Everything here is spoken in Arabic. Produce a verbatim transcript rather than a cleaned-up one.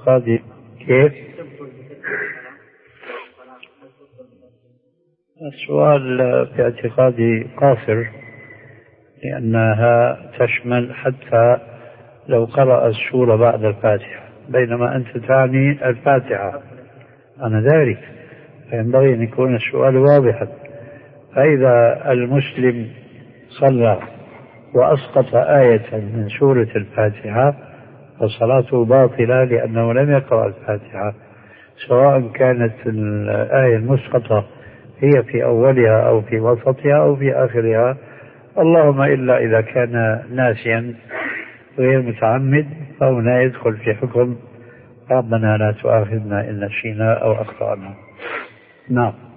اعتقادي كيف؟ السؤال في اعتقادي قاصر، لأنها تشمل حتى لو قرأ السورة بعد الفاتحة، بينما أنت تعني الفاتحة، أنا ذلك، فينبغي أن يكون السؤال واضحا. فإذا المسلم صلى وأسقط آية من سورة الفاتحة فصلاته باطلة، لأنه لم يقرأ الفاتحة، سواء كانت الآية المسقطة هي في أولها أو في وسطها أو في آخرها، اللهم إلا إذا كان ناسيا غير متعمد، فهنا يدخل في حكم ربنا لا تؤاخذنا إن نسينا أو أخطأنا. نعم.